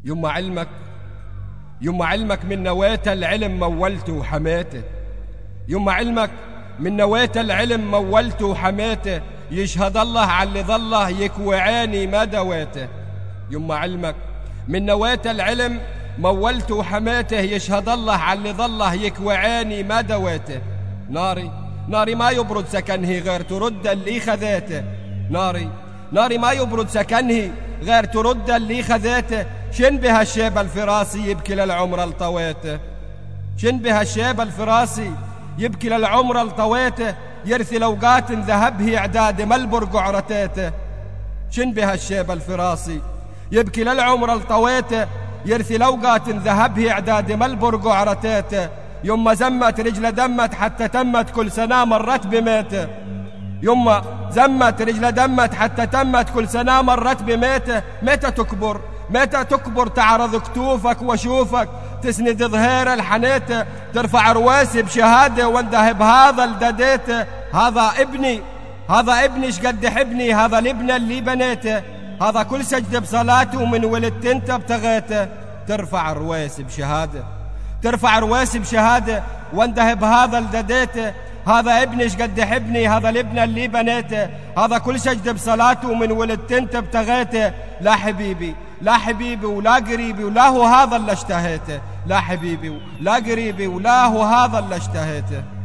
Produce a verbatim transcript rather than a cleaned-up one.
يما علمك يما علمك من نواة العلم مولته وحماته، يما علمك من نواة العلم مولته وحماته، يشهد الله على اللي ظله يكوي عيني ما دواته. يما علمك من نواة العلم مولته وحماته، يشهد الله على اللي ظله يكوي عيني ما دواته. ناري ناري ما يبرد سكنه غير ترد اللي خذيته، ناري ناري ما يبرد سكنه غير ترد اللي خذيته. شن بها الشيب الفراسي يبكي للعمر الطويته، شن بها الشيب الفراسي يبكي للعمر الطويته، يرثي لوقات ذهبه اعداد ملبر قعرتيته. شن بها الشيب الفراسي يبكي للعمر الطويته، يرثي لوقات ذهبه اعداد ملبر قعرتيته. يما زمت رجل دمت حتى تمت كل سنة مرت بميته، يما زمت رجل دمت حتى تمت كل سنة مرت بميته. متى تكبر متى تكبر تعرض كتوفك واشوفك، تسند ظهير الحنيته، ترفع رواسي بشهاده وانده بهذا الدديته. هذا ابني هذا ابني شقد يحبني، هذا الابن اللي بنيته، هذا كل سجد بصلاته ومن ولدت انت بتغيته. ترفع رواسي بشهاده ترفع رواسي بشهاده وانده بهذا الدديته. هذا ابني شقد يحبني، هذا الابن اللي بنيته، هذا كل سجد بصلاته ومن ولدت انت بتغيته. لا حبيبي لا حبيبي ولا قريبي ولا هو هذا اللي اشتهيته، لا حبيبي ولا قريبي ولا هو هذا اللي اشتهيته.